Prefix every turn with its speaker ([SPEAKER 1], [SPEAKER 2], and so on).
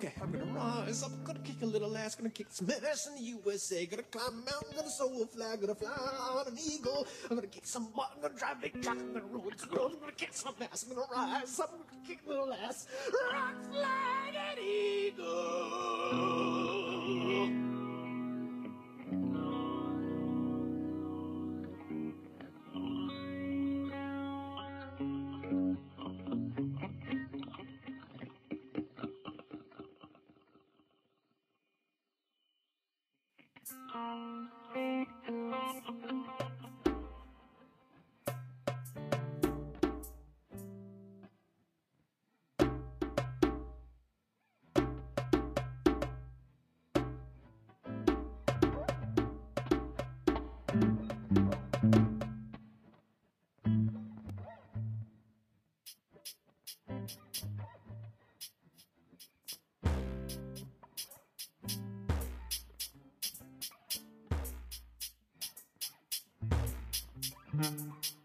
[SPEAKER 1] Okay, I'm gonna rise up, gonna kick a little ass, gonna kick some ass in the USA. Gonna climb a mountain, gonna soar a flag, gonna fly on an eagle. I'm gonna kick some butt, I'm gonna drive a big truck, I'm gonna rule this world. I'm gonna kick some ass, I'm gonna rise up, I'm gonna kick a little ass. Rock, flag, and eagle. Mm-hmm.